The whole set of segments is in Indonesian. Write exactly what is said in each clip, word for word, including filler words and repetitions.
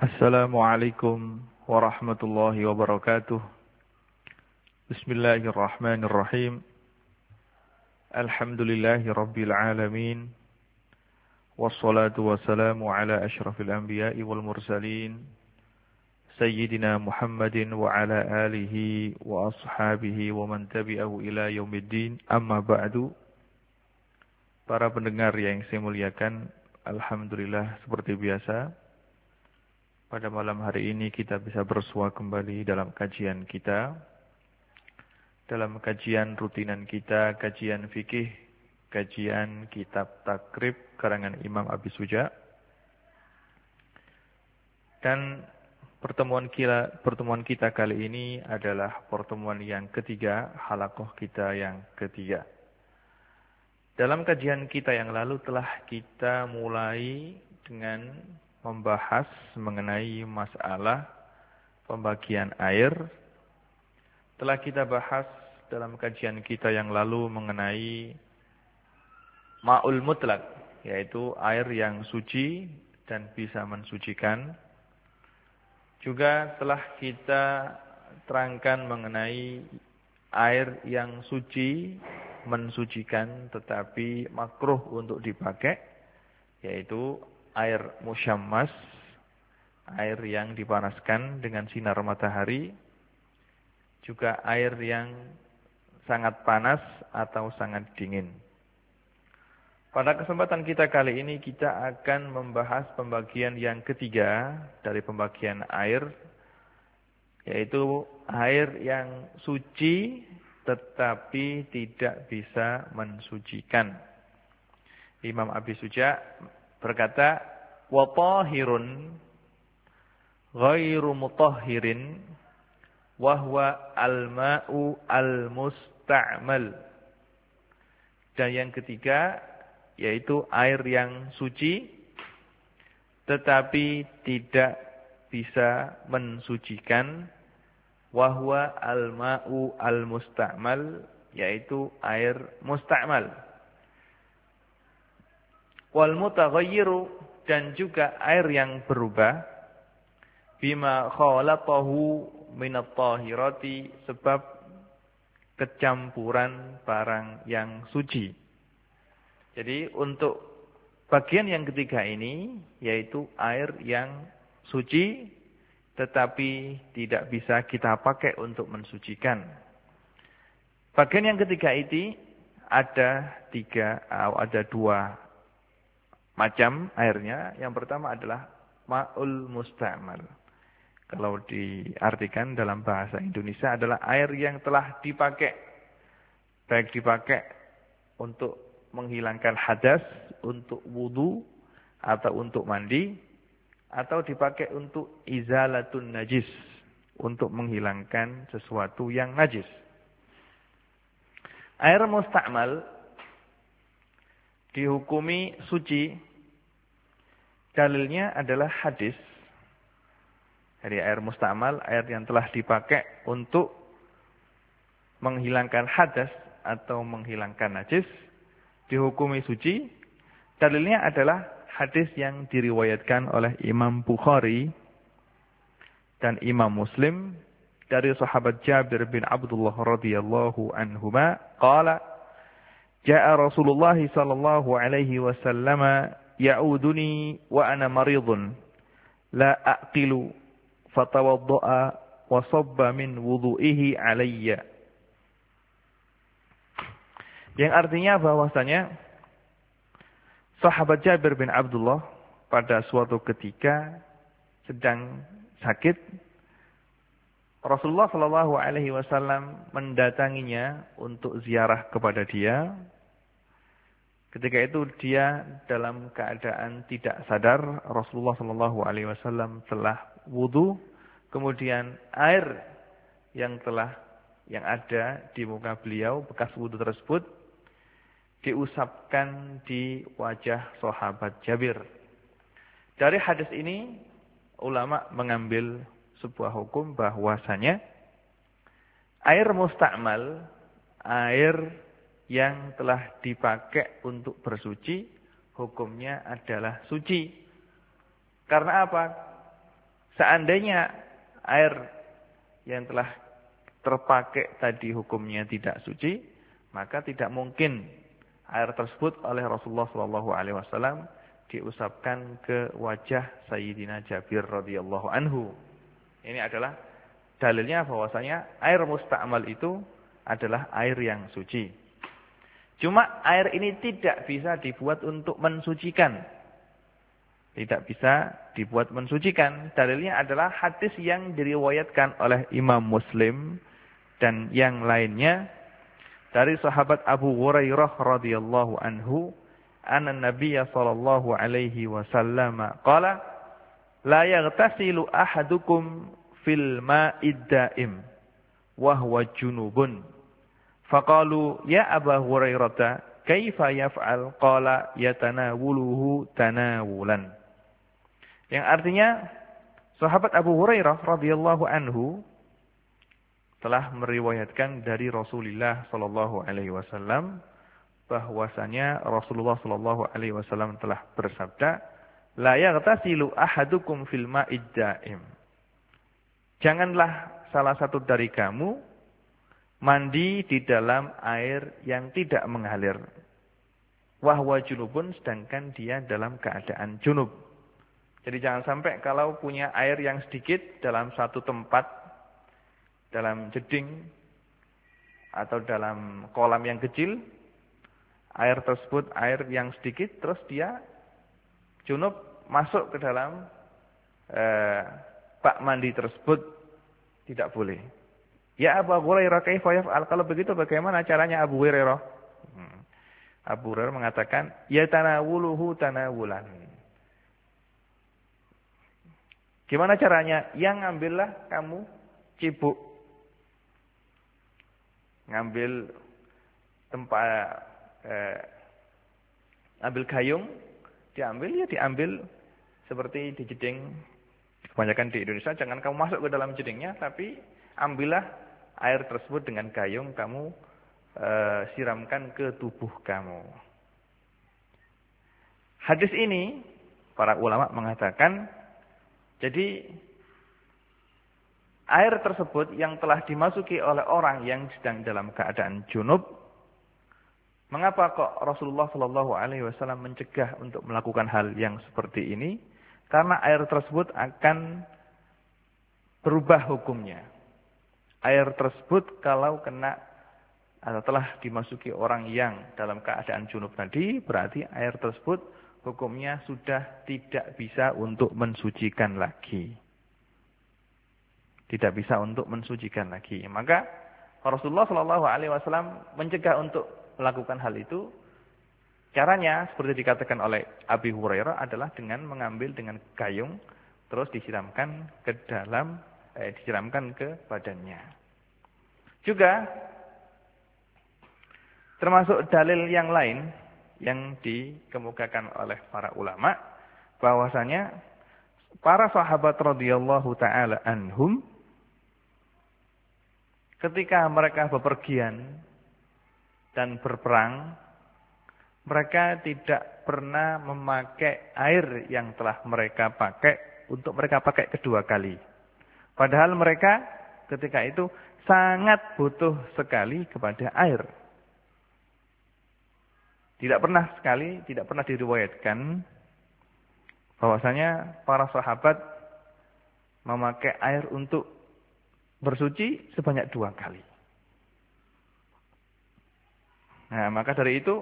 Assalamualaikum warahmatullahi wabarakatuh. Bismillahirrahmanirrahim. Alhamdulillahi rabbil alamin. Wassalatu wassalamu ala ashrafil anbiya'i wal mursalin. Sayyidina Muhammadin wa ala alihi wa ashabihi wa man tabi'ahu ila yaumiddin. Amma ba'du. Para pendengar yang saya muliakan, alhamdulillah seperti biasa. Pada malam hari ini kita bisa bersua kembali dalam kajian kita. Dalam kajian rutinan kita, kajian fikih, kajian kitab takrib karangan Imam Abi Suja. Dan pertemuan kita, pertemuan kita kali ini adalah pertemuan yang ketiga, halaqah kita yang ketiga. Dalam kajian kita yang lalu telah kita mulai dengan membahas mengenai masalah pembagian air. Telah kita bahas dalam kajian kita yang lalu mengenai ma'ul mutlak, yaitu air yang suci dan bisa mensucikan. Juga telah kita terangkan mengenai air yang suci, mensucikan tetapi makruh untuk dipakai, yaitu air musyammas, air yang dipanaskan dengan sinar matahari, juga air yang sangat panas atau sangat dingin. Pada kesempatan kita kali ini kita akan membahas pembagian yang ketiga dari pembagian air, yaitu air yang suci tetapi tidak bisa mensucikan. Imam Abi Suja berkata, wa tahirun ghairu mutahhirin wa huwa al-ma'u al-musta'mal. Dan yang ketiga yaitu air yang suci tetapi tidak bisa mensucikan, wa huwa al-ma'u al-musta'mal, yaitu air musta'mal. Wal mutaghayyiru, dan juga air yang berubah, bima khalatahu minat tahirati, sebab kecampuran barang yang suci. Jadi untuk bagian yang ketiga ini, yaitu air yang suci tetapi tidak bisa kita pakai untuk mensucikan. Bagian yang ketiga ini ada tiga, ada dua macam airnya. Yang pertama adalah ma'ul musta'mal. Kalau diartikan dalam bahasa Indonesia adalah air yang telah dipakai. Baik dipakai untuk menghilangkan hadas, untuk wudu, atau untuk mandi, atau dipakai untuk izalatun najis, untuk menghilangkan sesuatu yang najis. Air musta'mal dihukumi suci. Dalilnya adalah hadis. Jadi air musta'mal, air yang telah dipakai untuk menghilangkan hadas atau menghilangkan najis, dihukumi suci. Dalilnya adalah hadis yang diriwayatkan oleh Imam Bukhari dan Imam Muslim dari sahabat Jabir bin Abdullah radhiyallahu anhuma, qala jaa Rasulullah sallallahu alaihi wasallam ya'uduni wa ana maridun la aqilu fatawadda'a wa sabba min wudu'ihi alayya. Yang artinya bahwasanya sahabat Jabir bin Abdullah pada suatu ketika sedang sakit, Rasulullah sallallahu alaihi wasallam mendatanginya untuk ziarah kepada dia. Ketika itu dia dalam keadaan tidak sadar. Rasulullah sallallahu alaihi wasallam telah wudu, kemudian air yang telah yang ada di muka beliau, bekas wudu tersebut, diusapkan di wajah sahabat Jabir. Dari hadis ini ulama mengambil sebuah hukum bahwasanya air musta'mal, air yang telah dipakai untuk bersuci, hukumnya adalah suci. Karena apa? Seandainya air yang telah terpakai tadi hukumnya tidak suci, maka tidak mungkin air tersebut oleh Rasulullah shallallahu alaihi wasallam diusapkan ke wajah Sayyidina Jabir radhiyallahu anhu. Ini adalah dalilnya bahwasanya air musta'mal itu adalah air yang suci. Cuma air ini tidak bisa dibuat untuk mensucikan. Tidak bisa dibuat mensucikan. Dalilnya adalah hadis yang diriwayatkan oleh Imam Muslim dan yang lainnya dari sahabat Abu Hurairah radhiyallahu anhu, anna Nabiyya sallallahu alaihi wasallam qala la yaghtasilu ahadukum fil ma'id da'im wa huwa junubun. Faqalu ya Aba Hurairah kaifa yaf'al? Qala yatanawuluhu tanawulan. Yang artinya sahabat Abu Hurairah radhiyallahu anhu telah meriwayatkan dari Rasulullah sallallahu alaihi wasallam bahwasanya Rasulullah sallallahu alaihi wasallam telah bersabda, la yaghtasilu ahadukum fil ma'id da'im. Janganlah salah satu dari kamu mandi di dalam air yang tidak mengalir. Wahwa junubun, sedangkan dia dalam keadaan junub. Jadi jangan sampai kalau punya air yang sedikit dalam satu tempat, dalam jeding atau dalam kolam yang kecil, air tersebut air yang sedikit, terus dia junub masuk ke dalam eh, bak mandi tersebut, tidak boleh. Ya Abu Hurairah kaifa yaf'al? Kalau begitu bagaimana caranya Abu Hurairah? Hmm. Abu Hurairah mengatakan, ya tanawuluhu tanawulan. Gimana caranya? Yang ngambillah kamu cibuk. Ngambil tempat eh, ambil gayung, diambil ya diambil seperti di jeding. Kebanyakan di Indonesia, jangan kamu masuk ke dalam jedingnya, tapi ambillah air tersebut dengan gayung, kamu eh, siramkan ke tubuh kamu. Hadis ini para ulama mengatakan, jadi air tersebut yang telah dimasuki oleh orang yang sedang dalam keadaan junub, mengapa kok Rasulullah shallallahu alaihi wasallam mencegah untuk melakukan hal yang seperti ini? Karena air tersebut akan berubah hukumnya. Air tersebut kalau kena atau telah dimasuki orang yang dalam keadaan junub tadi, berarti air tersebut hukumnya sudah tidak bisa untuk mensucikan lagi. Tidak bisa untuk mensucikan lagi. Maka Rasulullah shallallahu alaihi wasallam mencegah untuk melakukan hal itu. Caranya seperti dikatakan oleh Abi Hurairah adalah dengan mengambil dengan gayung, terus disiramkan ke dalam, eh, disiramkan ke badannya. Juga termasuk dalil yang lain yang dikemukakan oleh para ulama, bahwasanya para sahabat radhiyallahu taala anhum ketika mereka bepergian dan berperang, mereka tidak pernah memakai air yang telah mereka pakai untuk mereka pakai kedua kali. Padahal mereka ketika itu sangat butuh sekali kepada air. Tidak pernah sekali, tidak pernah diriwayatkan bahwasanya para sahabat memakai air untuk bersuci sebanyak dua kali. Nah, maka dari itu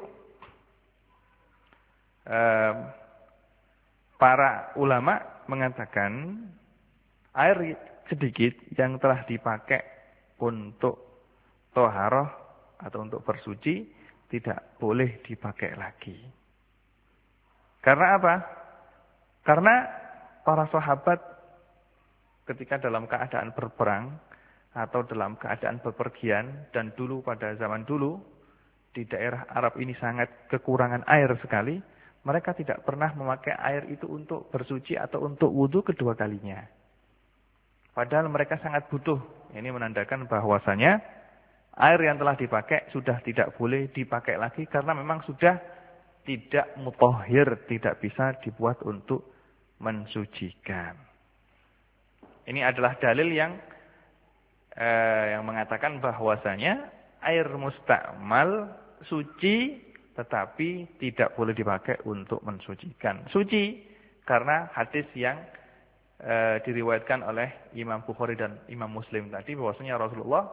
eh, para ulama mengatakan air sedikit yang telah dipakai untuk toharoh atau untuk bersuci tidak boleh dipakai lagi. Karena apa? Karena para sahabat ketika dalam keadaan berperang atau dalam keadaan bepergian, dan dulu pada zaman dulu di daerah Arab ini sangat kekurangan air sekali, mereka tidak pernah memakai air itu untuk bersuci atau untuk wudhu kedua kalinya. Padahal mereka sangat butuh. Ini menandakan bahwasanya air yang telah dipakai sudah tidak boleh dipakai lagi karena memang sudah tidak mutahhir, tidak bisa dibuat untuk mensucikan. Ini adalah dalil yang eh, yang mengatakan bahwasanya air mustakmal suci tetapi tidak boleh dipakai untuk mensucikan. Suci karena hadis yang e, diriwayatkan oleh Imam Bukhari dan Imam Muslim tadi bahwasanya Rasulullah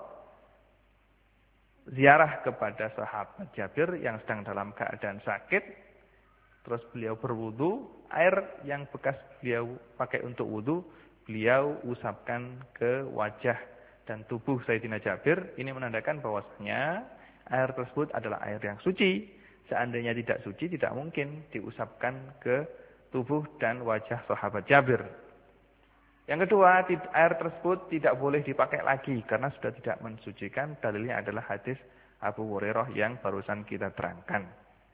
ziarah kepada sahabat Jabir yang sedang dalam keadaan sakit, terus beliau berwudu, air yang bekas beliau pakai untuk wudu beliau usapkan ke wajah dan tubuh Sayyidina Jabir. Ini menandakan bahwasanya air tersebut adalah air yang suci. Seandainya tidak suci, tidak mungkin diusapkan ke tubuh dan wajah sahabat Jabir. Yang kedua, air tersebut tidak boleh dipakai lagi karena sudah tidak mensucikan. Dalilnya adalah hadis Abu Hurairah yang barusan kita terangkan.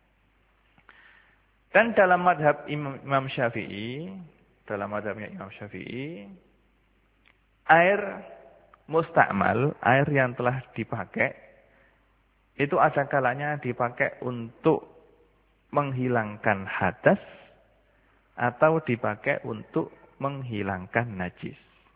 Dan dalam madhab Imam, Imam Syafi'i, dalam madhabnya Imam Syafi'i, air mustakmal, air yang telah dipakai, itu ada kalanya dipakai untuk menghilangkan hadas atau dipakai untuk menghilangkan najis.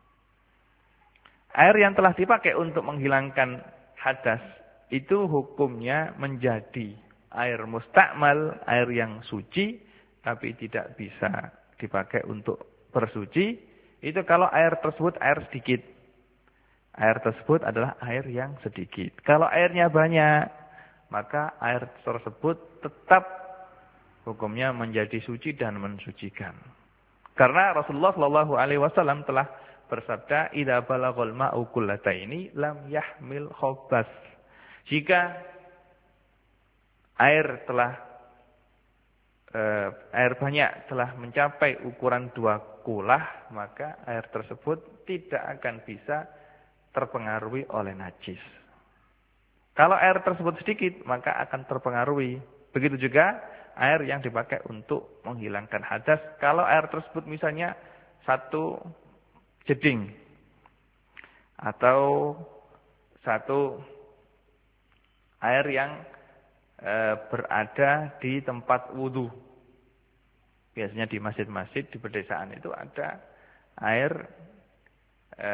Air yang telah dipakai untuk menghilangkan hadas itu hukumnya menjadi air mustakmal, air yang suci, tapi tidak bisa dipakai untuk bersuci. Itu kalau air tersebut air sedikit. Air tersebut adalah air yang sedikit. Kalau airnya banyak, maka air tersebut tetap hukumnya menjadi suci dan mensucikan. Karena Rasulullah shallallahu alaihi wasallam telah bersabda, "Idza balaghal ma'u qullataini lam yahmil khabas." Jika air telah eh, air banyak telah mencapai ukuran dua kulah, maka air tersebut tidak akan bisa terpengaruhi oleh najis. Kalau air tersebut sedikit, maka akan terpengaruhi. Begitu juga air yang dipakai untuk menghilangkan hadas. Kalau air tersebut misalnya satu jeding atau satu air yang e, berada di tempat wudu. Biasanya di masjid-masjid di pedesaan itu ada air e,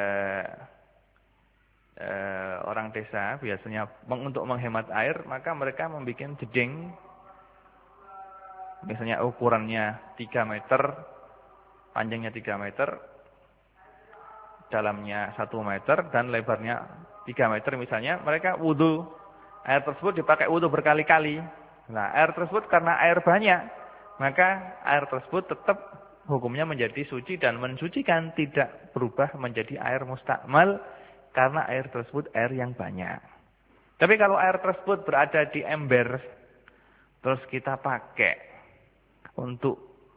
Uh, orang desa biasanya untuk menghemat air, maka mereka membuat jeding, misalnya ukurannya tiga meter, panjangnya tiga meter, dalamnya satu meter, dan lebarnya tiga meter misalnya. Mereka wudu, air tersebut dipakai wudu berkali-kali. Nah, air tersebut karena air banyak, maka air tersebut tetap hukumnya menjadi suci dan mensucikan, tidak berubah menjadi air mustakmal. Karena air tersebut air yang banyak. Tapi kalau air tersebut berada di ember, terus kita pakai untuk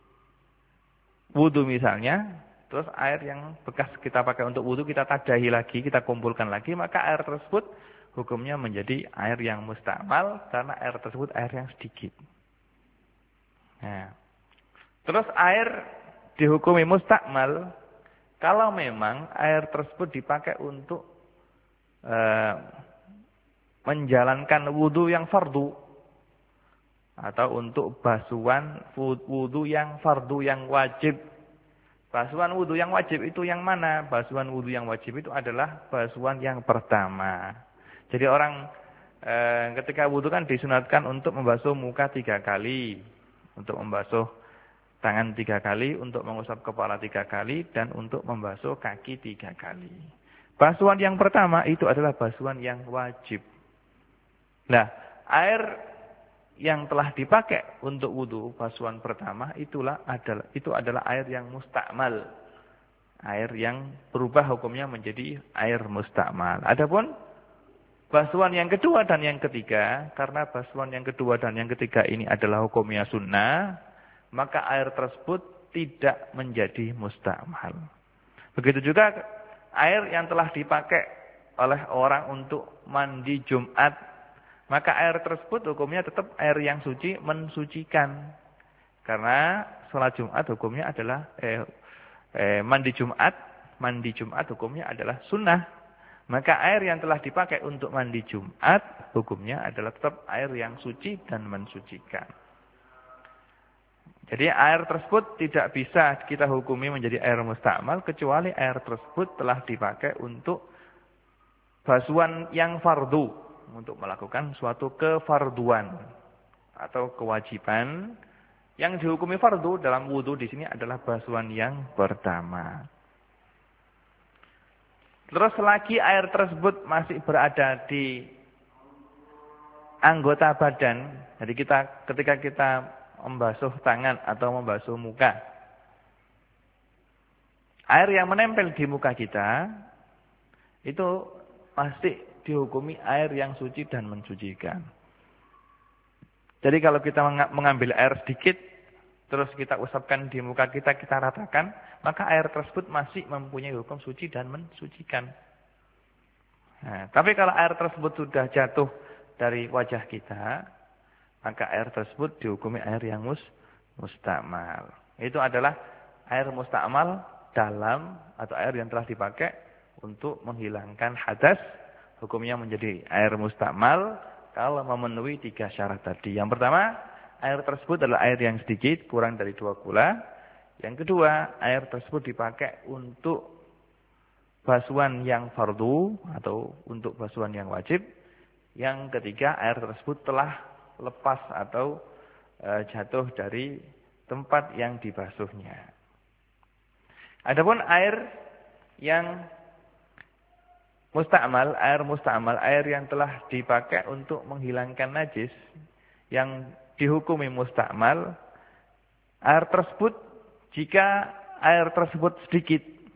wudu misalnya, terus air yang bekas kita pakai untuk wudu kita tadahi lagi, kita kumpulkan lagi, maka air tersebut hukumnya menjadi air yang mustakmal karena air tersebut air yang sedikit. Nah, terus air dihukumi mustakmal kalau memang air tersebut dipakai untuk e, menjalankan wudu yang fardu. Atau untuk basuhan wudu yang fardu, yang wajib. Basuhan wudu yang wajib itu yang mana? Basuhan wudu yang wajib itu adalah basuhan yang pertama. Jadi orang e, ketika wudu kan disunatkan untuk membasuh muka tiga kali. Untuk membasuh tangan tiga kali, untuk mengusap kepala tiga kali, dan untuk membasuh kaki tiga kali. Basuhan yang pertama itu adalah basuhan yang wajib. Nah, air yang telah dipakai untuk wudu, basuhan pertama, itulah adalah itu adalah air yang mustakmal. Air yang berubah hukumnya menjadi air mustakmal. Adapun basuhan yang kedua dan yang ketiga, karena basuhan yang kedua dan yang ketiga ini adalah hukumnya sunnah, maka air tersebut tidak menjadi mustakmal. Begitu juga air yang telah dipakai oleh orang untuk mandi Jumat, maka air tersebut hukumnya tetap air yang suci, mensucikan. Karena sholat Jumat hukumnya adalah eh, eh, mandi Jumat, mandi Jumat hukumnya adalah sunnah. Maka air yang telah dipakai untuk mandi Jumat hukumnya adalah tetap air yang suci dan mensucikan. Jadi air tersebut tidak bisa kita hukumi menjadi air mustakmal kecuali air tersebut telah dipakai untuk basuhan yang fardu, untuk melakukan suatu kefarduan atau kewajiban. Yang dihukumi fardu dalam wudu di sini adalah basuhan yang pertama. Terus lagi air tersebut masih berada di anggota badan. Jadi kita ketika kita membasuh tangan atau membasuh muka, air yang menempel di muka kita itu masih dihukumi air yang suci dan mensucikan. Jadi kalau kita mengambil air sedikit, terus kita usapkan di muka kita, kita ratakan, maka air tersebut masih mempunyai hukum suci dan mensucikan. Nah, tapi kalau air tersebut sudah jatuh dari wajah kita, maka air tersebut dihukumi air yang mus, mustakmal. Itu adalah air mustakmal dalam atau air yang telah dipakai untuk menghilangkan hadas. Hukumnya menjadi air mustakmal kalau memenuhi tiga syarat tadi. Yang pertama, air tersebut adalah air yang sedikit, kurang dari dua kula. Yang kedua, air tersebut dipakai untuk basuhan yang fardu atau untuk basuhan yang wajib. Yang ketiga, air tersebut telah lepas atau e, jatuh dari tempat yang dibasuhnya. Adapun air yang mustakmal, air mustakmal, air yang telah dipakai untuk menghilangkan najis, yang dihukumi mustakmal, air tersebut, jika air tersebut sedikit,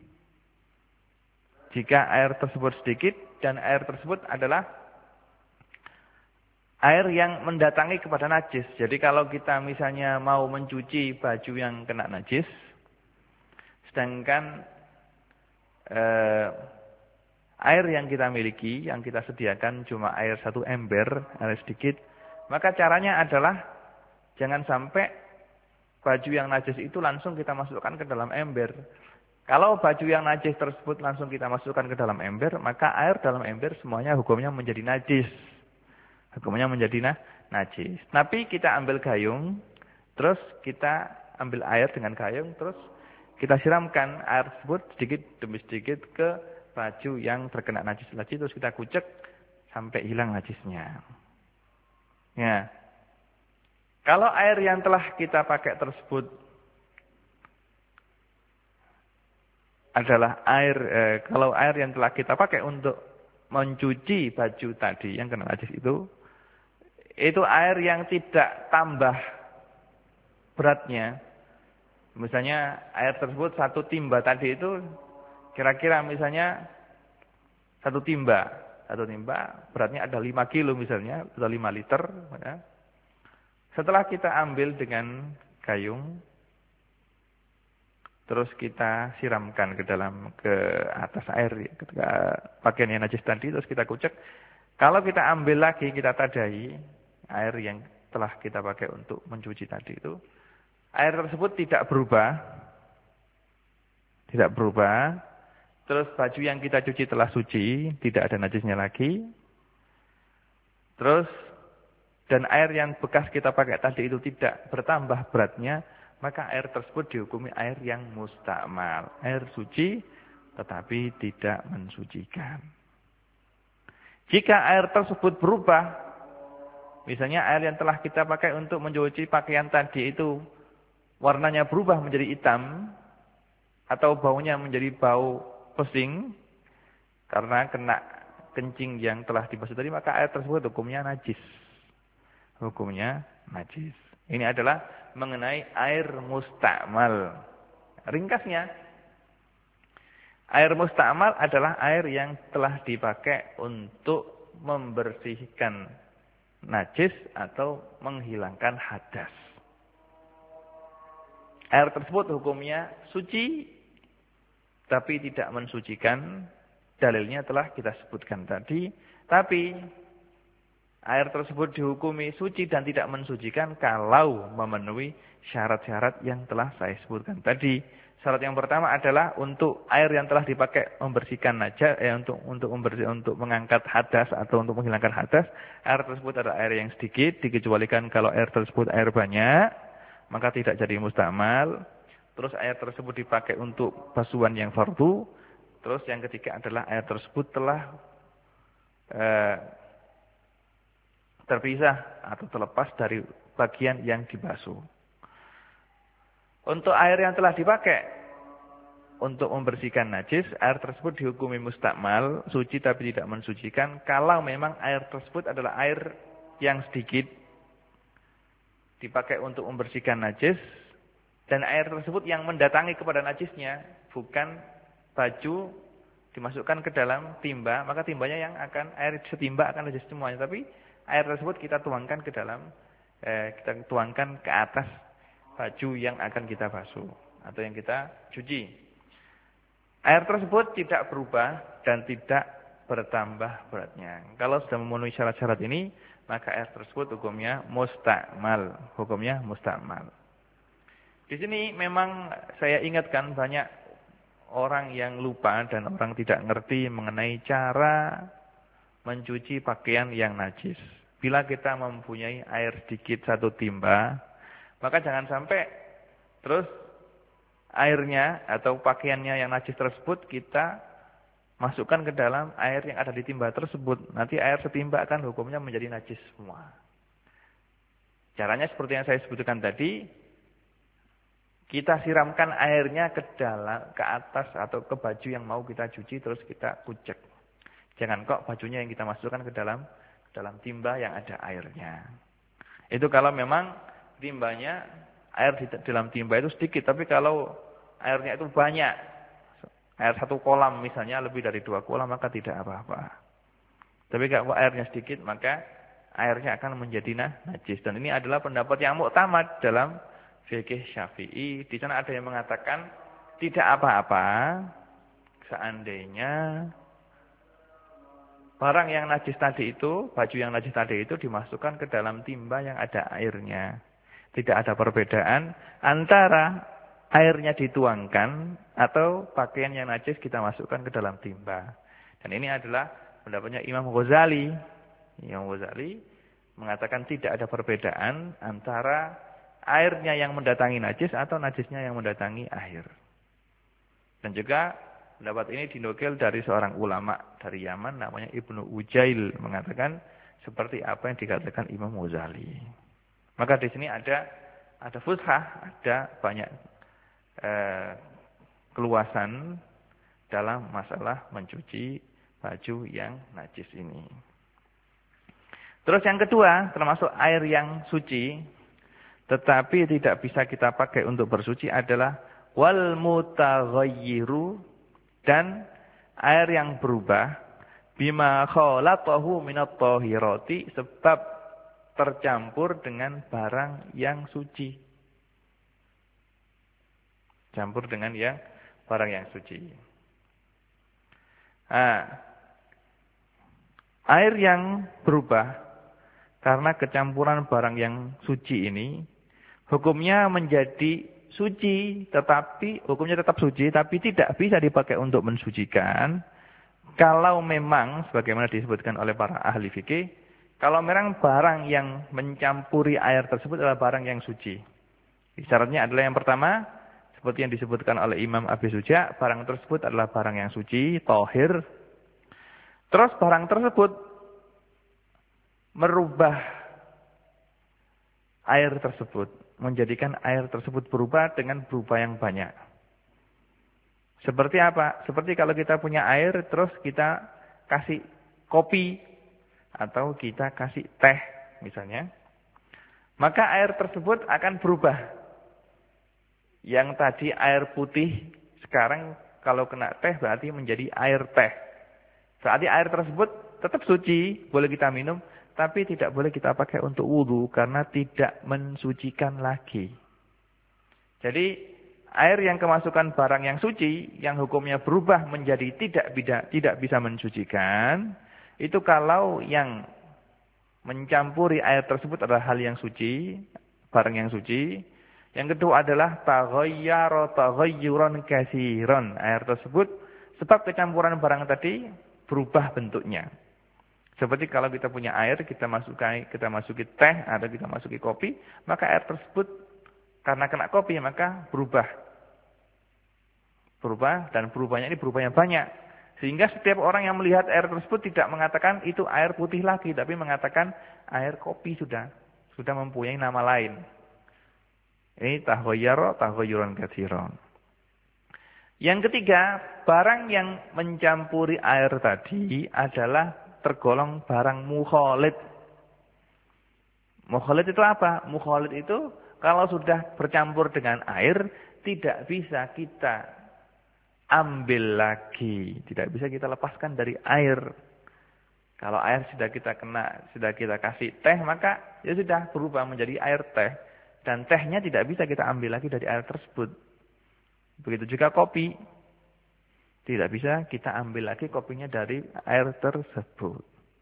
jika air tersebut sedikit, dan air tersebut adalah air yang mendatangi kepada najis. Jadi kalau kita misalnya mau mencuci baju yang kena najis, sedangkan eh, air yang kita miliki, yang kita sediakan cuma air satu ember, air sedikit, maka caranya adalah jangan sampai baju yang najis itu langsung kita masukkan ke dalam ember. Kalau baju yang najis tersebut langsung kita masukkan ke dalam ember, maka air dalam ember semuanya hukumnya menjadi najis. Hukumnya menjadi nah, najis. Tapi kita ambil gayung, terus kita ambil air dengan gayung, terus kita siramkan air tersebut sedikit demi sedikit ke baju yang terkena najis lagi, terus kita kucek sampai hilang najisnya. Ya. Kalau air yang telah kita pakai tersebut adalah air, eh, kalau air yang telah kita pakai untuk mencuci baju tadi yang kena najis itu, itu air yang tidak tambah beratnya. Misalnya air tersebut satu timba tadi itu kira-kira misalnya satu timba, satu timba beratnya ada lima kilo misalnya, atau lima liter. Ya. Setelah kita ambil dengan gayung, terus kita siramkan ke dalam ke atas air, ketika pakaian yang najis tadi, terus kita kucek. Kalau kita ambil lagi, kita tadai air yang telah kita pakai untuk mencuci tadi itu, air tersebut tidak berubah, tidak berubah. Terus baju yang kita cuci telah suci, tidak ada najisnya lagi. Terus, dan air yang bekas kita pakai tadi itu tidak bertambah beratnya, maka air tersebut dihukumi air yang mustakmal. Air suci, tetapi tidak mensucikan. Jika air tersebut berubah, misalnya air yang telah kita pakai untuk mencuci pakaian tadi itu, warnanya berubah menjadi hitam, atau baunya menjadi bau pesing karena kena kencing yang telah dibasuh tadi, maka air tersebut hukumnya najis. Hukumnya najis. Ini adalah mengenai air mustakmal. Ringkasnya, air mustakmal adalah air yang telah dipakai untuk membersihkan najis atau menghilangkan hadas. Air tersebut hukumnya suci, tapi tidak mensucikan. Dalilnya telah kita sebutkan tadi. Tapi air tersebut dihukumi suci dan tidak mensucikan kalau memenuhi syarat-syarat yang telah saya sebutkan tadi. Syarat yang pertama adalah untuk air yang telah dipakai membersihkan najis, eh, untuk untuk membersih, untuk mengangkat hadas atau untuk menghilangkan hadas, air tersebut adalah air yang sedikit, dikecualikan kalau air tersebut air banyak. maka tidak jadi mustakmal. Terus air tersebut dipakai untuk basuhan yang fardu. Terus yang ketiga adalah air tersebut telah eh, terpisah atau terlepas dari bagian yang dibasuh. Untuk air yang telah dipakai untuk membersihkan najis, air tersebut dihukumi mustakmal, suci tapi tidak mensucikan, kalau memang air tersebut adalah air yang sedikit dipakai untuk membersihkan najis, dan air tersebut yang mendatangi kepada najisnya, bukan baju dimasukkan ke dalam timba, maka timbanya yang akan, air setimba akan najis semuanya, tapi air tersebut kita tuangkan ke dalam, eh, kita tuangkan ke atas baju yang akan kita basuh, atau yang kita cuci. Air tersebut tidak berubah dan tidak bertambah beratnya. Kalau sudah memenuhi syarat-syarat ini, maka air tersebut hukumnya mustakmal, hukumnya mustakmal. Di sini memang saya ingatkan banyak orang yang lupa dan orang tidak ngerti mengenai cara mencuci pakaian yang najis. Bila kita mempunyai air sedikit satu timba, maka jangan sampai terus airnya atau pakaiannya yang najis tersebut kita masukkan ke dalam air yang ada di timba tersebut. Nanti air setimba akan hukumnya menjadi najis semua. Caranya seperti yang saya sebutkan tadi. Kita siramkan airnya ke dalam, ke atas atau ke baju yang mau kita cuci, terus kita kucek. Jangan kok bajunya yang kita masukkan ke dalam ke dalam timba yang ada airnya. Itu kalau memang timbanya, air di dalam timba itu sedikit. Tapi kalau airnya itu banyak, air satu kolam misalnya lebih dari dua kolam, maka tidak apa-apa. Tapi kalau airnya sedikit, maka airnya akan menjadi najis. Dan ini adalah pendapat yang muktamad dalam fikih Syafi'i. Di sana ada yang mengatakan tidak apa-apa seandainya barang yang najis tadi itu, baju yang najis tadi itu dimasukkan ke dalam timba yang ada airnya. Tidak ada perbedaan antara airnya dituangkan atau pakaian yang najis kita masukkan ke dalam timba. Dan ini adalah pendapatnya Imam Ghazali. Imam Ghazali mengatakan tidak ada perbedaan antara airnya yang mendatangi najis atau najisnya yang mendatangi air. Dan juga pendapat ini dinukil dari seorang ulama dari Yaman namanya Ibnu Ujail, mengatakan seperti apa yang dikatakan Imam Ghazali. Maka di sini ada ada fushah, ada banyak eh, keluasan dalam masalah mencuci baju yang najis ini. Terus yang kedua, termasuk air yang suci tetapi tidak bisa kita pakai untuk bersuci adalah wal mutaghayyiru, dan air yang berubah bima khalatahu minat thahirati, sebab tercampur dengan barang yang suci. Campur dengan yang barang yang suci. Nah, air yang berubah karena kecampuran barang yang suci ini, hukumnya menjadi suci, tetapi hukumnya tetap suci, tapi tidak bisa dipakai untuk mensucikan. Kalau memang, sebagaimana disebutkan oleh para ahli fikih, kalau memang barang yang mencampuri air tersebut adalah barang yang suci. Syaratnya adalah yang pertama, seperti yang disebutkan oleh Imam Abi Suja, barang tersebut adalah barang yang suci, tahir. Terus barang tersebut merubah air tersebut, menjadikan air tersebut berubah dengan berubah yang banyak. Seperti apa? Seperti kalau kita punya air, terus kita kasih kopi, atau kita kasih teh misalnya. Maka air tersebut akan berubah. Yang tadi air putih, sekarang kalau kena teh berarti menjadi air teh. Berarti air tersebut tetap suci, boleh kita minum, tapi tidak boleh kita pakai untuk wudu karena tidak mensucikan lagi. Jadi air yang kemasukan barang yang suci, yang hukumnya berubah menjadi tidak tidak tidak bisa mensucikan, itu kalau yang mencampuri air tersebut adalah hal yang suci, barang yang suci. Yang kedua adalah taghayyara taghayyuran katsiran. Air tersebut sebab kecampuran barang tadi berubah bentuknya. Seperti kalau kita punya air, kita masukkan, kita masuki teh atau kita masuki kopi, maka air tersebut Karena kena kopi maka berubah. Berubah dan berubahnya ini berubahnya banyak. Sehingga setiap orang yang melihat air tersebut tidak mengatakan itu air putih lagi. Tapi mengatakan air kopi sudah. Sudah mempunyai nama lain. Ini tahoyaro, tahoyuran katsiron. Yang ketiga, barang yang mencampuri air tadi adalah tergolong barang mukhalid. Mukhalid itu apa? Mukhalid itu kalau sudah bercampur dengan air, tidak bisa kita ambil lagi. Tidak bisa kita lepaskan dari air. Kalau air sudah kita kena, sudah kita kasih teh, maka ya sudah berubah menjadi air teh. Dan tehnya tidak bisa kita ambil lagi dari air tersebut. Begitu juga kopi. Tidak bisa kita ambil lagi kopinya dari air tersebut.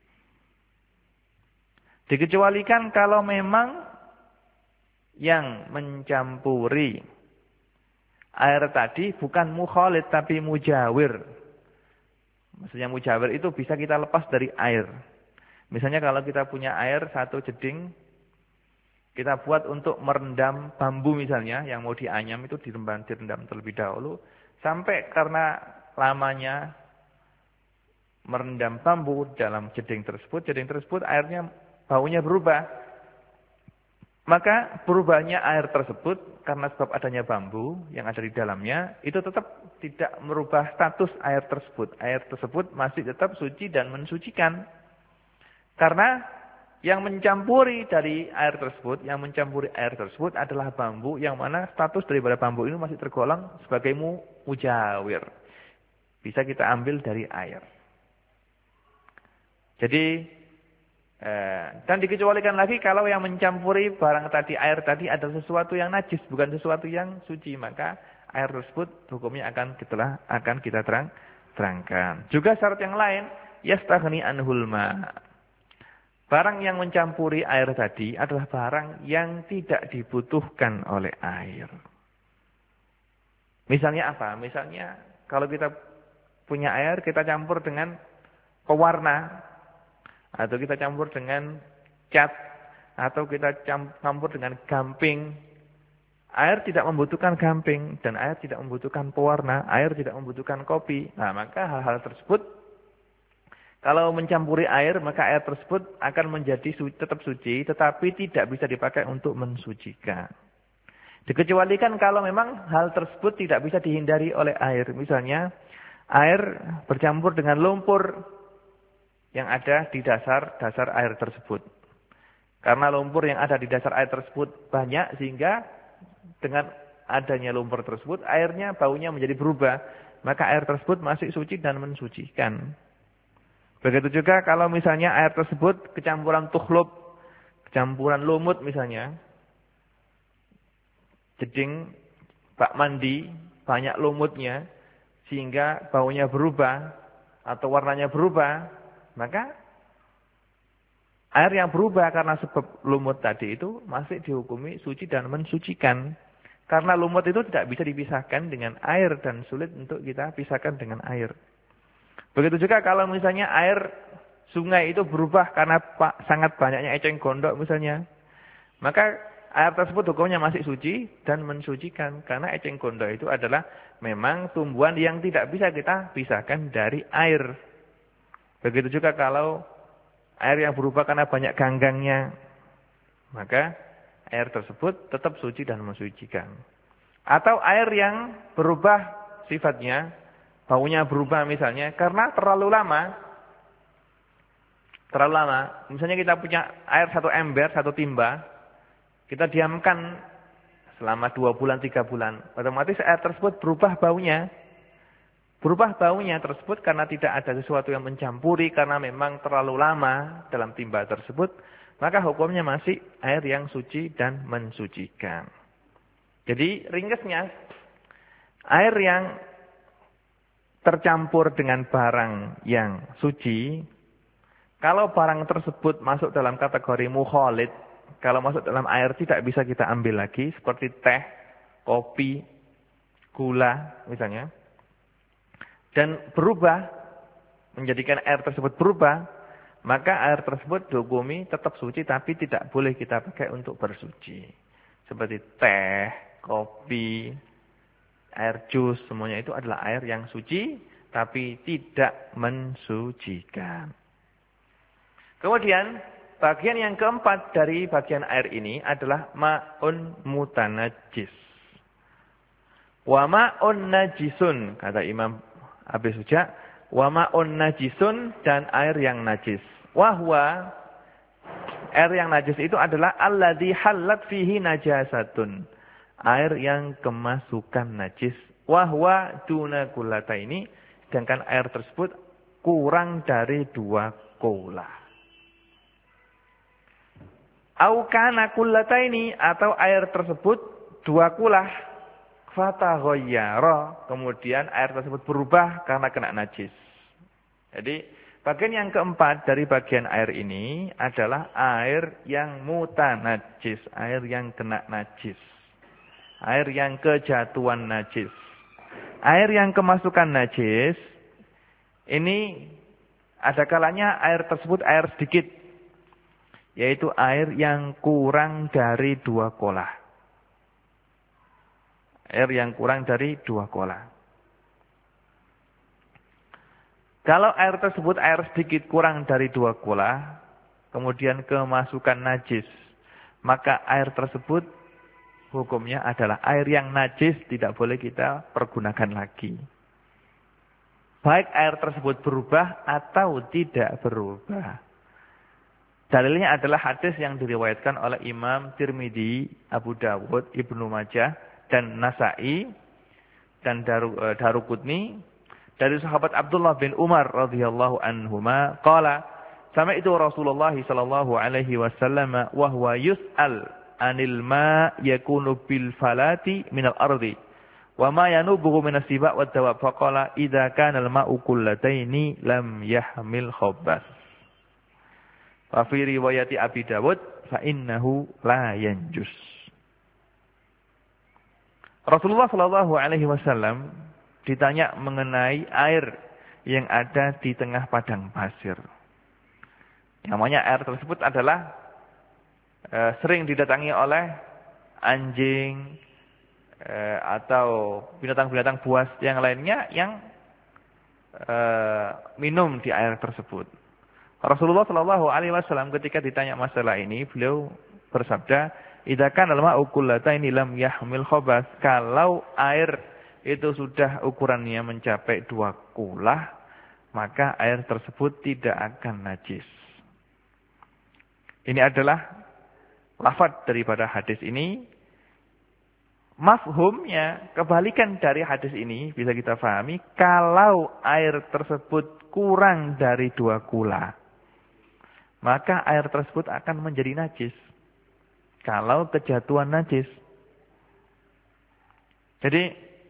Dikecualikan kalau memang yang mencampuri air tadi bukan mukhalid tapi mujawir. Maksudnya mujawir itu bisa kita lepas dari air. Misalnya kalau kita punya air satu jeding, kita buat untuk merendam bambu misalnya, yang mau dianyam itu direndam, direndam terlebih dahulu. Sampai karena lamanya merendam bambu dalam jeding tersebut, jeding tersebut airnya baunya berubah. Maka berubahnya air tersebut karena sebab adanya bambu yang ada di dalamnya, itu tetap tidak merubah status air tersebut. Air tersebut masih tetap suci dan mensucikan. Karena yang mencampuri dari air tersebut, yang mencampuri air tersebut adalah bambu, yang mana status daripada bambu ini masih tergolong sebagai mujawir. Bisa kita ambil dari air. Jadi, eh, dan dikecualikan lagi kalau yang mencampuri barang tadi, air tadi adalah sesuatu yang najis, bukan sesuatu yang suci. Maka air tersebut hukumnya akan kita, akan kita terang, terangkan. Juga syarat yang lain, yastaghni anhul ma'. Barang yang mencampuri air tadi adalah barang yang tidak dibutuhkan oleh air. Misalnya apa? Misalnya kalau kita punya air, kita campur dengan pewarna, atau kita campur dengan cat, atau kita campur dengan gamping. Air tidak membutuhkan gamping, dan air tidak membutuhkan pewarna, air tidak membutuhkan kopi. Nah, maka hal-hal tersebut, kalau mencampuri air, maka air tersebut akan menjadi suci, tetap suci, tetapi tidak bisa dipakai untuk mensucikan. Dikecualikan kalau memang hal tersebut tidak bisa dihindari oleh air. Misalnya, air bercampur dengan lumpur yang ada di dasar-dasar air tersebut. Karena lumpur yang ada di dasar air tersebut banyak, sehingga dengan adanya lumpur tersebut, airnya, baunya menjadi berubah. Maka air tersebut masih suci dan mensucikan. Begitu juga kalau misalnya air tersebut kecampuran tukhlub, kecampuran lumut misalnya. Jeding bak mandi, banyak lumutnya, sehingga baunya berubah, atau warnanya berubah. Maka air yang berubah karena sebab lumut tadi itu masih dihukumi suci dan mensucikan. Karena lumut itu tidak bisa dipisahkan dengan air dan sulit untuk kita pisahkan dengan air. Begitu juga kalau misalnya air sungai itu berubah karena sangat banyaknya eceng gondok misalnya. Maka air tersebut hukumnya masih suci dan mensucikan. Karena eceng gondok itu adalah memang tumbuhan yang tidak bisa kita pisahkan dari air. Begitu juga kalau air yang berubah karena banyak ganggangnya. Maka air tersebut tetap suci dan mensucikan. Atau air yang berubah sifatnya, baunya berubah misalnya karena terlalu lama. Terlalu lama. Misalnya kita punya air satu ember, satu timba. Kita diamkan selama dua bulan, tiga bulan. Otomatis air tersebut berubah baunya. Berubah baunya tersebut karena tidak ada sesuatu yang mencampuri. Karena memang terlalu lama dalam timba tersebut. Maka hukumnya masih air yang suci dan mensucikan. Jadi ringkasnya, air yang tercampur dengan barang yang suci, kalau barang tersebut masuk dalam kategori mukhalid, kalau masuk dalam air tidak bisa kita ambil lagi, seperti teh, kopi, gula misalnya, dan berubah, menjadikan air tersebut berubah, maka air tersebut dihukumi tetap suci tapi tidak boleh kita pakai untuk bersuci. seperti teh, kopi, air jus, semuanya itu adalah air yang suci, tapi tidak mensucikan. Kemudian, bagian yang keempat dari bagian air ini adalah ma'un mutanajjis. Wa ma'un najisun, kata Imam Abi Suja, wa ma'un najisun, dan air yang najis. Wahwa, air yang najis itu adalah alladzi hallat fihi najasatun. Air yang kemasukan najis. Wahwa duna kullataini, sedangkan air tersebut kurang dari dua kula. Au kana kullataini, atau air tersebut dua kulah. Fataghayyara, kemudian air tersebut berubah karena kena najis. Jadi bagian yang keempat dari bagian air ini adalah air yang mutanajis, air yang kena najis. Air yang kejatuhan najis. Air yang kemasukan najis, ini ada kalanya air tersebut air sedikit, yaitu air yang kurang dari dua kolah. Air yang kurang dari dua kolah. Kalau air tersebut air sedikit kurang dari dua kolah, kemudian kemasukan najis, maka air tersebut hukumnya adalah air yang najis, tidak boleh kita pergunakan lagi. Baik air tersebut berubah atau tidak berubah. Dalilnya adalah hadis yang diriwayatkan oleh Imam Tirmidzi, Abu Dawud, Ibnu Majah, dan Nasa'i, dan Daru, uh, Daruqutni, dari sahabat Abdullah bin Umar radhiyallahu anhuma, qala, sami'tu Rasulullah sallallahu alaihi wasallam wa huwa yus'al anil ma yakunu bil falati minal ardi wa ma yanubuhu minas siba' wad dawab, faqala idza kana al ma'u kullataini lam yahmil khabath. Wa fi riwayati Abi Dawud fa innahu la yanjus. Rasulullah Shallallahu Alaihi Wasallam ditanya mengenai air yang ada di tengah padang pasir. Namanya air tersebut adalah e, sering didatangi oleh anjing e, atau binatang-binatang buas yang lainnya yang e, minum di air tersebut. Rasulullah Shallallahu Alaihi Wasallam ketika ditanya masalah ini, beliau bersabda, idza kana al-ma'u kullataini lam yahmil khabath, kalau air itu sudah ukurannya mencapai dua kulah, maka air tersebut tidak akan najis. Ini adalah lafaz daripada hadis ini. Mafhumnya, kebalikan dari hadis ini bisa kita pahami, kalau air tersebut kurang dari dua kulah, maka air tersebut akan menjadi najis. Kalau kejatuhan najis. Jadi,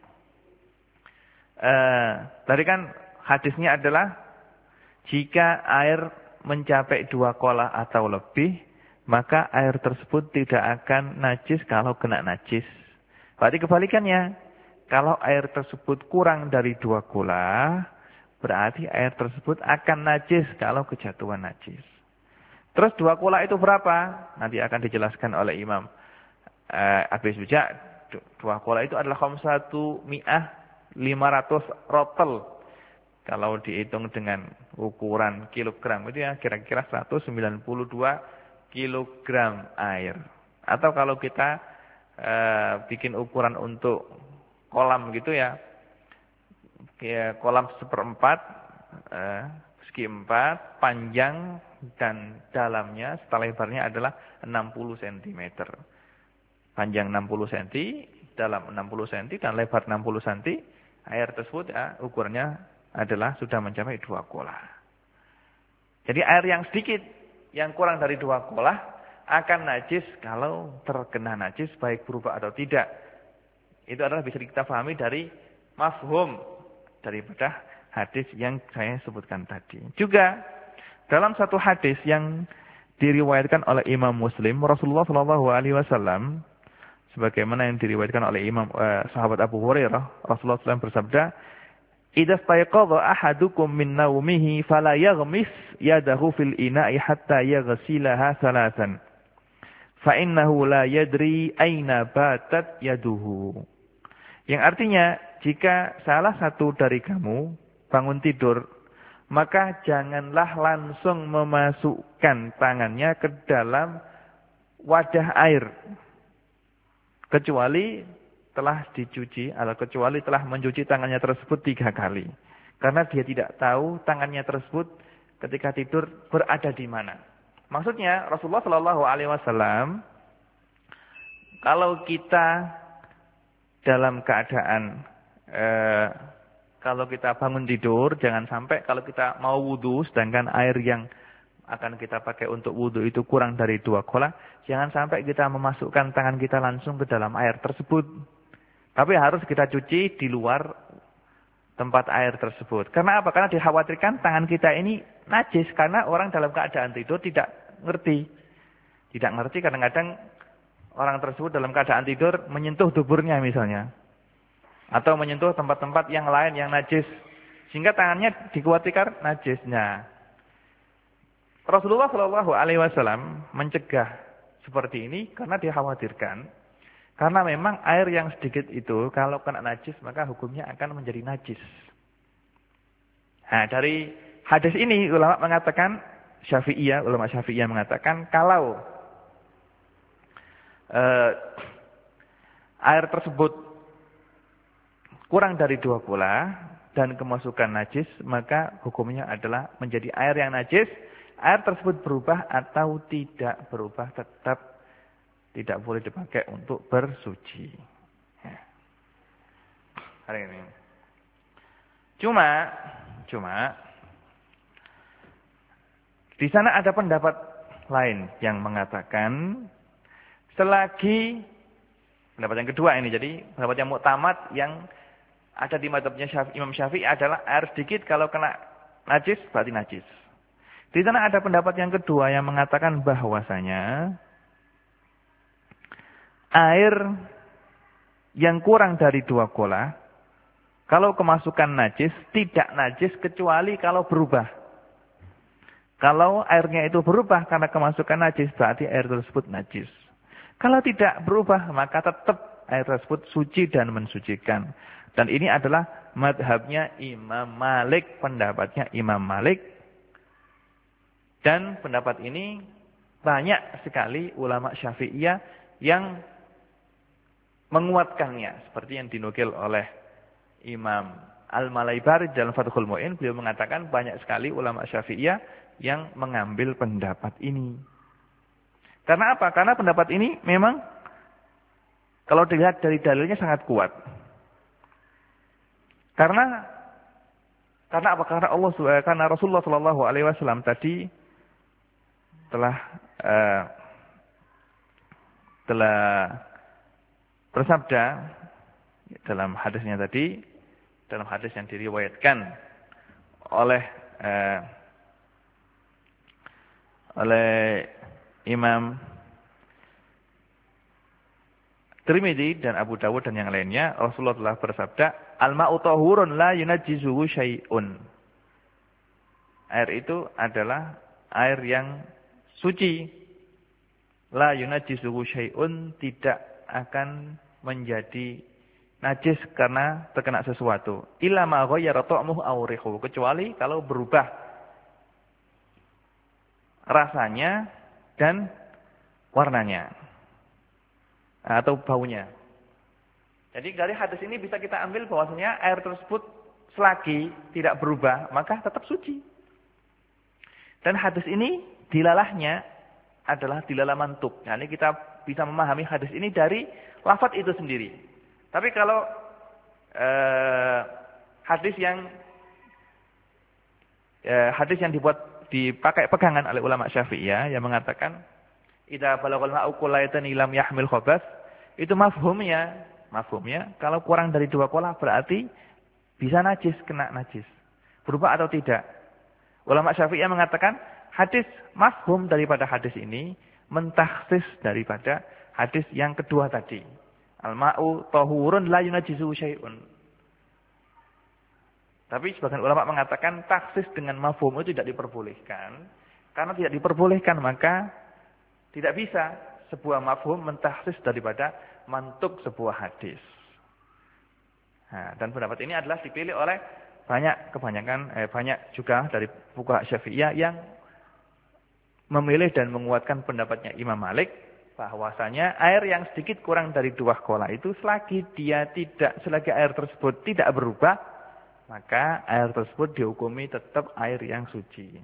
eh, tadi kan hadisnya adalah jika air mencapai dua kolah atau lebih, maka air tersebut tidak akan najis kalau kena najis. Berarti kebalikannya, kalau air tersebut kurang dari dua kolah, berarti air tersebut akan najis kalau kejatuhan najis. Terus dua kula itu berapa? Nanti akan dijelaskan oleh Imam uh, Abi Suja. Dua kula itu adalah khamsatu mi'ah lima ratus rotel. Kalau dihitung dengan ukuran kilogram itu ya kira-kira seratus sembilan puluh dua kilogram air. Atau kalau kita uh, bikin ukuran untuk kolam gitu ya, ya kolam seperempat, uh, segi empat, panjang dan dalamnya serta lebarnya adalah enam puluh sentimeter. Panjang enam puluh sentimeter, dalam enam puluh sentimeter dan lebar enam puluh sentimeter. Air tersebut ya, ukurannya adalah sudah mencapai dua kolah. Jadi air yang sedikit, yang kurang dari dua kolah akan najis kalau terkena najis baik berubah atau tidak. Itu adalah bisa kita pahami dari mafhum daripada hadis yang saya sebutkan tadi. Juga dalam satu hadis yang diriwayatkan oleh Imam Muslim, Rasulullah Shallallahu Alaihi Wasallam, sebagaimana yang diriwayatkan oleh Imam eh, sahabat Abu Hurairah, Rasulullah shallallahu alaihi wasallam bersabda, "Idza stayqadha ahadukum min naumihi fala yaghmis yadahu fil ina'i hatta yaghsilaha thalathan. fa innahu la yadri aina batat yaduhu. Yang artinya, jika salah satu dari kamu bangun tidur, maka janganlah langsung memasukkan tangannya ke dalam wadah air. Kecuali telah dicuci, atau kecuali telah mencuci tangannya tersebut tiga kali. Karena dia tidak tahu tangannya tersebut ketika tidur berada di mana. Maksudnya Rasulullah Shallallahu Alaihi Wasallam, kalau kita dalam keadaan eh, kalau kita bangun tidur, jangan sampai kalau kita mau wudhu, sedangkan air yang akan kita pakai untuk wudhu itu kurang dari dua kolah, jangan sampai kita memasukkan tangan kita langsung ke dalam air tersebut. Tapi harus kita cuci di luar tempat air tersebut. Karena apa? Karena dikhawatirkan tangan kita ini najis, karena orang dalam keadaan tidur tidak ngerti. Tidak ngerti, kadang-kadang orang tersebut dalam keadaan tidur menyentuh duburnya misalnya. Atau menyentuh tempat-tempat yang lain yang najis. Sehingga tangannya dikhawatirkan najisnya. Rasulullah Shallallahu Alaihi Wasallam mencegah seperti ini karena dikhawatirkan. Karena memang air yang sedikit itu kalau kena najis maka hukumnya akan menjadi najis. Nah, dari hadis ini ulama mengatakan, Syafi'iyah, ulama Syafi'iyah mengatakan kalau eh, air tersebut kurang dari dua kula dan kemasukan najis, maka hukumnya adalah menjadi air yang najis. Air tersebut berubah atau tidak berubah, tetap tidak boleh dipakai untuk bersuci. Hari ini. Cuma, cuma di sana ada pendapat lain yang mengatakan selagi pendapat yang kedua ini, jadi pendapat yang muktamad yang ada di mazhabnya Imam Syafi'i adalah air sedikit kalau kena najis berarti najis. Di sana ada pendapat yang kedua yang mengatakan bahwasanya air yang kurang dari dua kolah, kalau kemasukan najis, tidak najis kecuali kalau berubah. Kalau airnya itu berubah karena kemasukan najis, berarti air tersebut najis. Kalau tidak berubah, maka tetap air tersebut suci dan mensucikan. Dan ini adalah madhabnya Imam Malik, pendapatnya Imam Malik. Dan pendapat ini banyak sekali ulama Syafi'iyah yang menguatkannya. Seperti yang dinukil oleh Imam Al-Malaibari dalam Fathul Mu'in. Beliau mengatakan banyak sekali ulama Syafi'iyah yang mengambil pendapat ini. Karena apa? Karena pendapat ini memang kalau dilihat dari dalilnya sangat kuat. Karena karena apa? Karena Allah karena Rasulullah Shallallahu Alaihi Wasallam tadi telah uh, telah bersabda dalam hadisnya tadi, dalam hadis yang diriwayatkan oleh uh, oleh Imam Tirmidzi dan Abu Dawud dan yang lainnya, Rasulullah telah bersabda, "Al-ma'u tahurun la yunajjizuhu syai'un." Air itu adalah air yang suci. La yunajjizuhu syai'un, tidak akan menjadi najis karena terkena sesuatu. Illa ma ghayyara ta'muhu aw rihuhu, kecuali kalau berubah rasanya dan warnanya atau baunya. Jadi dari hadis ini bisa kita ambil bahwasanya air tersebut selagi tidak berubah maka tetap suci. Dan hadis ini dilalahnya adalah dilalah mantuk. Nah, ini kita bisa memahami hadis ini dari lafaz itu sendiri. Tapi kalau eh, hadis yang eh, hadis yang dibuat dipakai pegangan oleh ulama Syafi'iyah yang mengatakan idza balaghal ma'u qullatan lam yahmil khabas, itu mafhumnya, mafhumnya kalau kurang dari dua kolah berarti bisa najis, kena najis. Berubah atau tidak? Ulama Syafi'iyah mengatakan hadis mafhum daripada hadis ini mentakhsis daripada hadis yang kedua tadi. Al-ma'u tahurun la yunajjizu syai'un. Tapi sebagian ulama mengatakan taksis dengan mafhum itu tidak diperbolehkan. Karena tidak diperbolehkan maka tidak bisa sebuah mafhum mentahsis daripada mantuk sebuah hadis. Nah, dan pendapat ini adalah dipilih oleh banyak kebanyakan eh, banyak juga dari fuqaha Syafi'iyah yang memilih dan menguatkan pendapatnya Imam Malik bahwasanya air yang sedikit kurang dari dua kolah itu selagi dia tidak selagi air tersebut tidak berubah, maka air tersebut dihukumi tetap air yang suci.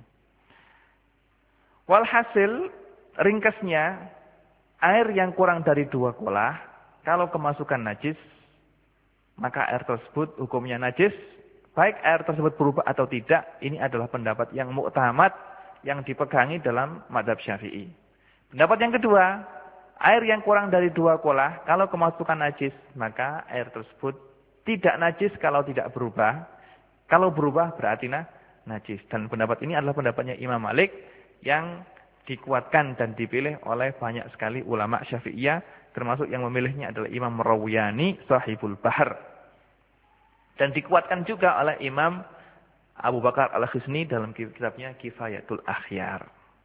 Walhasil ringkasnya air yang kurang dari dua kolah kalau kemasukan najis, maka air tersebut hukumnya najis. Baik air tersebut berubah atau tidak, ini adalah pendapat yang mu'tamad yang dipegangi dalam mazhab Syafi'i. Pendapat yang kedua, air yang kurang dari dua kolah, kalau kemasukan najis, maka air tersebut tidak najis kalau tidak berubah. Kalau berubah berarti nah, najis. Dan pendapat ini adalah pendapatnya Imam Malik yang dikuatkan dan dipilih oleh banyak sekali ulama Syafi'iyah, termasuk yang memilihnya adalah Imam Rawiyani, Sahibul Bahar. Dan dikuatkan juga oleh Imam Abu Bakar Al-Khisni dalam kitabnya Kifayatul Akhyar.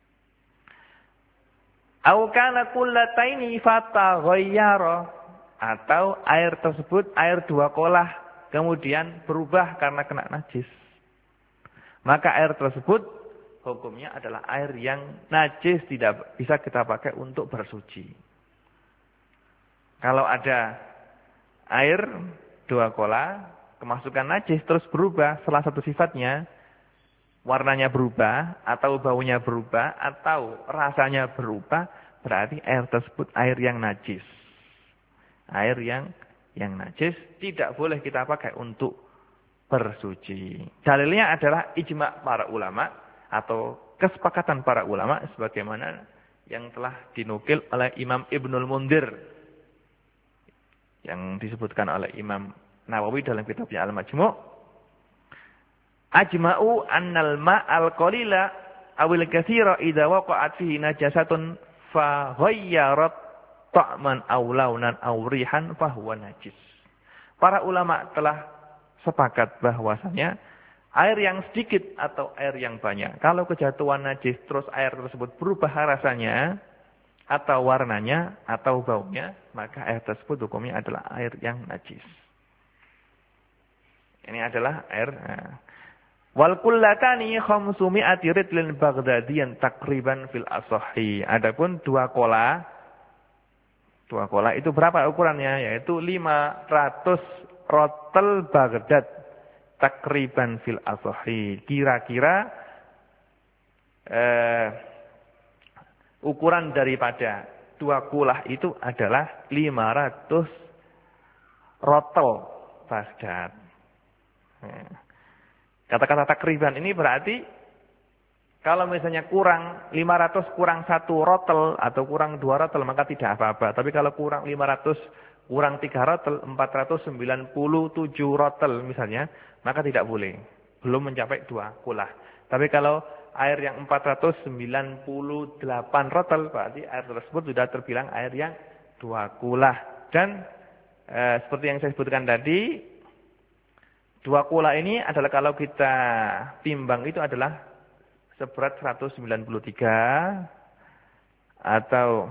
Au kana kullataini fataghayyara, atau air tersebut air dua kolah kemudian berubah karena kena najis. Maka air tersebut hukumnya adalah air yang najis, tidak bisa kita pakai untuk bersuci. Kalau ada air dua kolah kemasukan najis terus berubah salah satu sifatnya, warnanya berubah atau baunya berubah atau rasanya berubah, berarti air tersebut air yang najis. Air yang yang najis tidak boleh kita pakai untuk bersuci. Dalilnya adalah ijma' para ulama atau kesepakatan para ulama sebagaimana yang telah dinukil oleh Imam Ibnul Mundir, yang disebutkan oleh Imam Nawawi dalam kitabnya Al-Majmu'. Ajma'u annal ma'al qalila awil katsira idza waqa'at fihi najasatun fa ghayyarat ta'man aw launan aw rihan fa huwa najis. Para ulama telah sepakat bahwasanya air yang sedikit atau air yang banyak, kalau kejatuhan najis terus air tersebut berubah rasanya atau warnanya atau baunya, maka air tersebut hukumnya adalah air yang najis. Ini adalah air. Wal kullatani khamsumi'ati ridlin baghdadiyan takriban fil asahhi. Adapun dua kola, dua kola itu berapa ukurannya? Yaitu lima ratus rotel Baghdad takriban fil asahhi. Kira-kira eh, ukuran daripada dua kolah itu adalah lima ratus rotel Baghdad. Kata-kata takriban ini berarti kalau misalnya kurang lima ratus kurang satu rotel atau kurang dua rotel maka tidak apa-apa. Tapi kalau kurang lima ratus kurang tiga rotel, empat ratus sembilan puluh tujuh rotel misalnya, maka tidak boleh. Belum mencapai dua kulah. Tapi kalau air yang empat ratus sembilan puluh delapan rotel, berarti air tersebut sudah terbilang air yang dua kulah. Dan eh, seperti yang saya sebutkan tadi, dua kula ini adalah kalau kita timbang itu adalah seberat seratus sembilan puluh tiga atau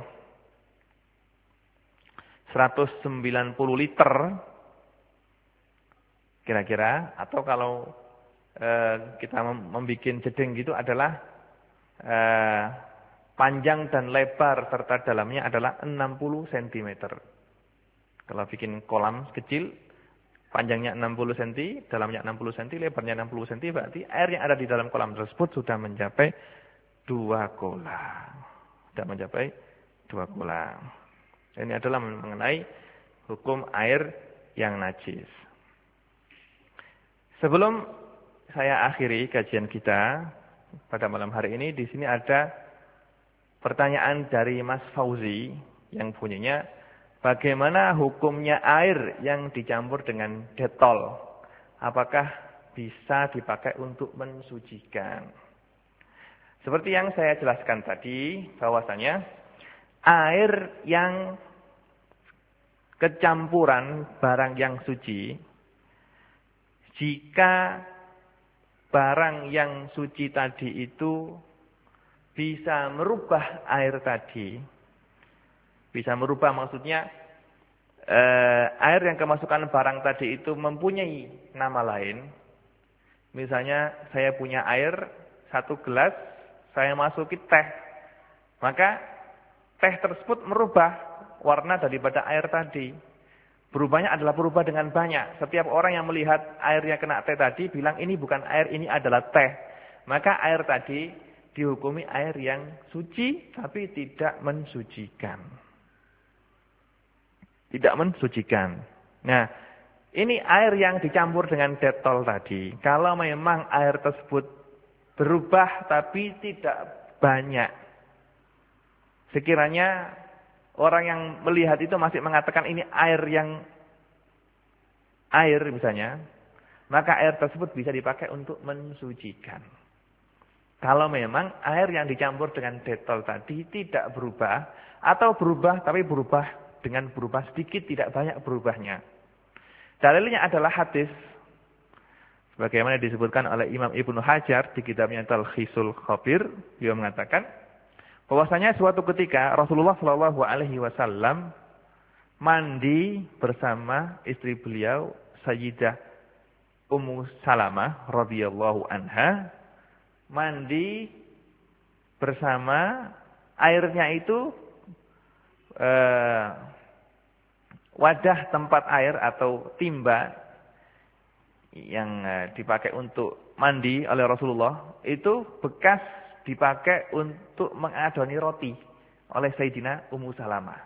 seratus sembilan puluh liter kira-kira, atau kalau eh, kita membuat jeding gitu adalah eh, panjang dan lebar serta dalamnya adalah enam puluh sentimeter. Kalau bikin kolam kecil, panjangnya enam puluh sentimeter, dalamnya enam puluh sentimeter, lebarnya enam puluh sentimeter, berarti air yang ada di dalam kolam tersebut sudah mencapai dua kolam. Sudah mencapai dua kolam. Ini adalah mengenai hukum air yang najis. Sebelum saya akhiri kajian kita pada malam hari ini, di sini ada pertanyaan dari Mas Fauzi yang bunyinya, bagaimana hukumnya air yang dicampur dengan detol? Apakah bisa dipakai untuk mensucikan? Seperti yang saya jelaskan tadi, bahwasanya air yang kecampuran barang yang suci, jika barang yang suci tadi itu bisa merubah air tadi, Bisa merubah maksudnya eh, air yang kemasukan barang tadi itu mempunyai nama lain. Misalnya saya punya air satu gelas, saya masuki teh. Maka teh tersebut merubah warna daripada air tadi. Berubahnya adalah berubah dengan banyak. Setiap orang yang melihat airnya kena teh tadi bilang ini bukan air, ini adalah teh. Maka air tadi dihukumi air yang suci tapi tidak mensucikan. Tidak mensucikan. Nah, ini air yang dicampur dengan detol tadi. Kalau memang air tersebut berubah tapi tidak banyak. Sekiranya orang yang melihat itu masih mengatakan ini air yang air misalnya, maka air tersebut bisa dipakai untuk mensucikan. Kalau memang air yang dicampur dengan detol tadi tidak berubah atau berubah tapi berubah dengan berubah sedikit, tidak banyak berubahnya. Dalilnya adalah hadis sebagaimana disebutkan oleh Imam Ibnu Hajar di kitabnya Talkhisul Khabir. Dia mengatakan bahwasanya suatu ketika Rasulullah shallallahu alaihi wasallam mandi bersama istri beliau Sayyidah Ummu Salamah radhiyallahu anha. Mandi bersama, airnya itu eh, wadah tempat air atau timba yang eh, dipakai untuk mandi oleh Rasulullah itu bekas dipakai untuk mengadoni roti oleh Sayyidina Ummu Salamah.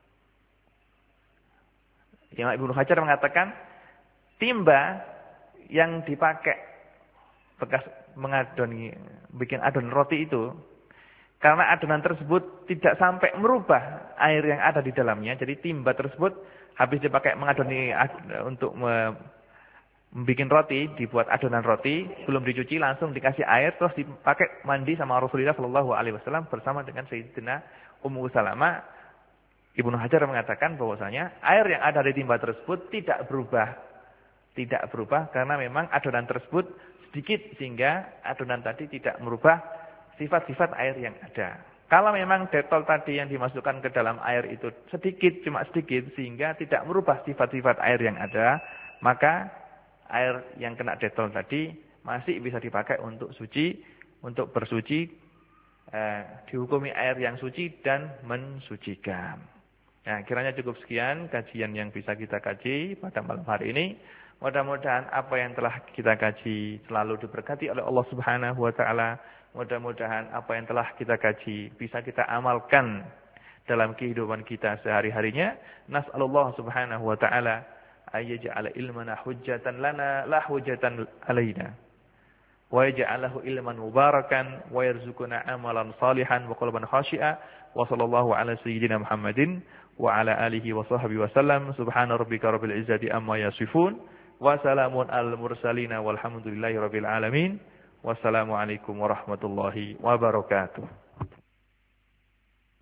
Imam Ibnu Hajar mengatakan timba yang dipakai bekas mengadoni, bikin adonan roti itu, karena adonan tersebut tidak sampai merubah air yang ada di dalamnya, jadi timba tersebut habis dipakai mengadoni untuk membuat roti, dibuat adonan roti, belum dicuci langsung dikasih air, terus dipakai mandi sama Rasulullah Shallallahu Alaihi Wasallam bersama dengan Sayyidina Ummu Salamah. Ibnu Hajar mengatakan bahwasanya air yang ada di timba tersebut tidak berubah, tidak berubah karena memang adonan tersebut sedikit sehingga adonan tadi tidak merubah sifat-sifat air yang ada. Kalau memang detol tadi yang dimasukkan ke dalam air itu sedikit, cuma sedikit sehingga tidak merubah sifat-sifat air yang ada, maka air yang kena detol tadi masih bisa dipakai untuk suci, untuk bersuci, eh, dihukumi air yang suci dan mensucikan. Nah, kiranya cukup sekian kajian yang bisa kita kaji pada malam hari ini. Mudah-mudahan apa yang telah kita kaji selalu diberkati oleh Allah Subhanahu wa taala. Mudah-mudahan apa yang telah kita kaji bisa kita amalkan dalam kehidupan kita sehari-harinya. Nas'alullah Subhanahu wa taala ayyaj'ala ilmana hujjatan lana la hujjatan alaina. Wa yaj'alahu ilman mubarakan wa yarzuqna amalan salihan wa qalban khashi'a. Wa sallallahu ala sayyidina Muhammadin wa ala alihi wa sahbihi wa sallam. Subhana rabbika rabbil izzati amma yasifun. Wa salamun al mursalin walhamdulillahi rabbil alamin. Wassalamualaikum warahmatullahi wabarakatuh.